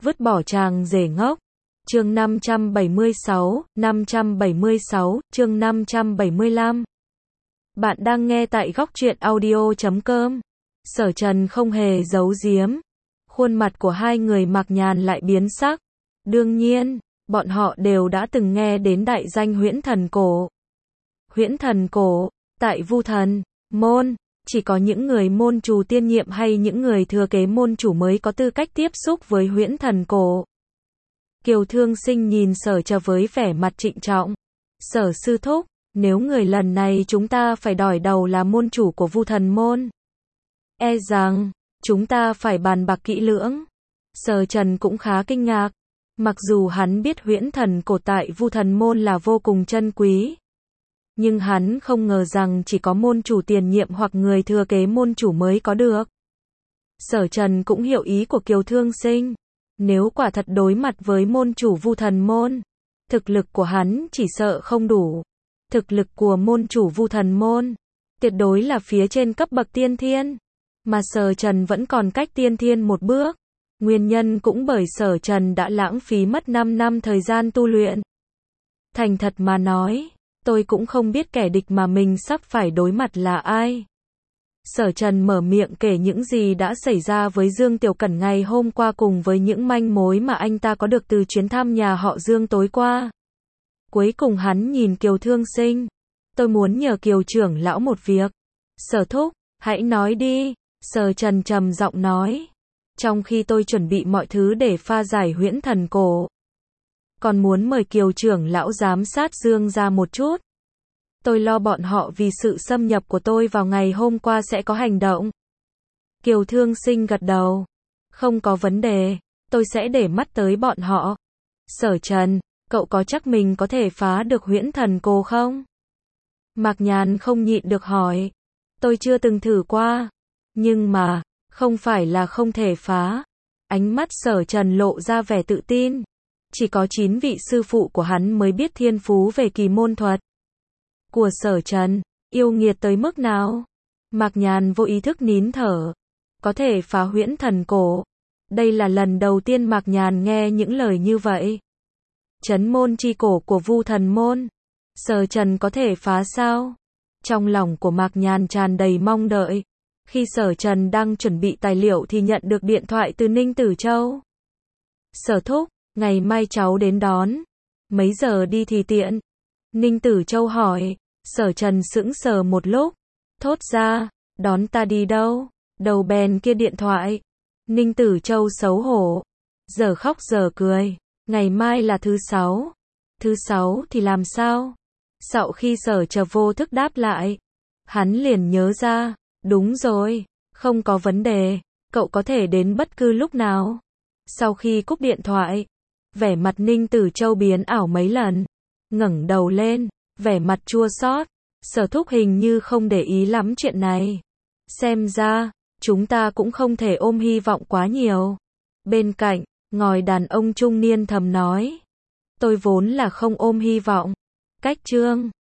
vứt bỏ chàng rể ngốc. Chương 576, chương 575. Bạn đang nghe tại góc truyện audio.com. Sở Trần không hề giấu giếm. Khuôn mặt của hai người Mạc Nhàn lại biến sắc. Đương nhiên, bọn họ đều đã từng nghe đến đại danh Huyễn Thần Cổ. Huyễn Thần Cổ, tại Vu Thần Môn, chỉ có những người môn chủ tiên nhiệm hay những người thừa kế môn chủ mới có tư cách tiếp xúc với Huyễn Thần Cổ. Kiều Thương Sinh nhìn Sở Trần với vẻ mặt trịnh trọng. Sở sư thúc, nếu người lần này chúng ta phải đòi đầu là môn chủ của Vu Thần Môn, e rằng chúng ta phải bàn bạc kỹ lưỡng. Sở Trần cũng khá kinh ngạc. Mặc dù hắn biết Huyễn Thần Cổ tại Vu Thần Môn là vô cùng chân quý, nhưng hắn không ngờ rằng chỉ có môn chủ tiền nhiệm hoặc người thừa kế môn chủ mới có được. Sở Trần cũng hiểu ý của Kiều Thương Sinh. Nếu quả thật đối mặt với môn chủ Vu Thần Môn, thực lực của hắn chỉ sợ không đủ. Thực lực của môn chủ Vu Thần Môn tuyệt đối là phía trên cấp bậc tiên thiên, mà Sở Trần vẫn còn cách tiên thiên một bước. Nguyên nhân cũng bởi Sở Trần đã lãng phí mất 5 năm thời gian tu luyện. Thành thật mà nói, tôi cũng không biết kẻ địch mà mình sắp phải đối mặt là ai. Sở Trần mở miệng kể những gì đã xảy ra với Dương Tiểu Cẩn ngày hôm qua cùng với những manh mối mà anh ta có được từ chuyến thăm nhà họ Dương tối qua. Cuối cùng hắn nhìn Kiều Thương Sinh. Tôi muốn nhờ Kiều trưởng lão một việc. Sở thúc, hãy nói đi. Sở Trần trầm giọng nói. Trong khi tôi chuẩn bị mọi thứ để pha giải Huyễn Thần Cổ, còn muốn mời Kiều trưởng lão giám sát Dương ra một chút. Tôi lo bọn họ vì sự xâm nhập của tôi vào ngày hôm qua sẽ có hành động. Kiều Thương Sinh gật đầu. Không có vấn đề, tôi sẽ để mắt tới bọn họ. Sở Trần, cậu có chắc mình có thể phá được Huyễn Thần Cổ không? Mạc Nhàn không nhịn được hỏi. Tôi chưa từng thử qua, nhưng mà, không phải là không thể phá. Ánh mắt Sở Trần lộ ra vẻ tự tin. Chỉ có 9 vị sư phụ của hắn mới biết thiên phú về kỳ môn thuật của Sở Trần, yêu nghiệt tới mức nào. Mạc Nhàn vô ý thức nín thở. Có thể phá Huyễn Thần Cổ. Đây là lần đầu tiên Mạc Nhàn nghe những lời như vậy. Trấn môn chi cổ của Vu Thần Môn, Sở Trần có thể phá sao? Trong lòng của Mạc Nhàn tràn đầy mong đợi. Khi Sở Trần đang chuẩn bị tài liệu thì nhận được điện thoại từ Ninh Tử Châu. Sở thúc, ngày mai cháu đến đón. Mấy giờ đi thì tiện? Ninh Tử Châu hỏi. Sở Trần sững sờ một lúc. Thốt ra, đón ta đi đâu? Đầu bèn kia điện thoại. Ninh Tử Châu xấu hổ. Giờ khóc giờ cười. Ngày mai là thứ 6. Thứ 6 thì làm sao? Sau khi Sở Trần vô thức đáp lại, hắn liền nhớ ra. Đúng rồi, không có vấn đề, cậu có thể đến bất cứ lúc nào. Sau khi cúp điện thoại, vẻ mặt Ninh Tử Châu biến ảo mấy lần, ngẩng đầu lên, vẻ mặt chua xót. Sở thúc hình như không để ý lắm chuyện này. Xem ra, chúng ta cũng không thể ôm hy vọng quá nhiều. Bên cạnh, ngồi đàn ông trung niên thầm nói. Tôi vốn là không ôm hy vọng. Cách chương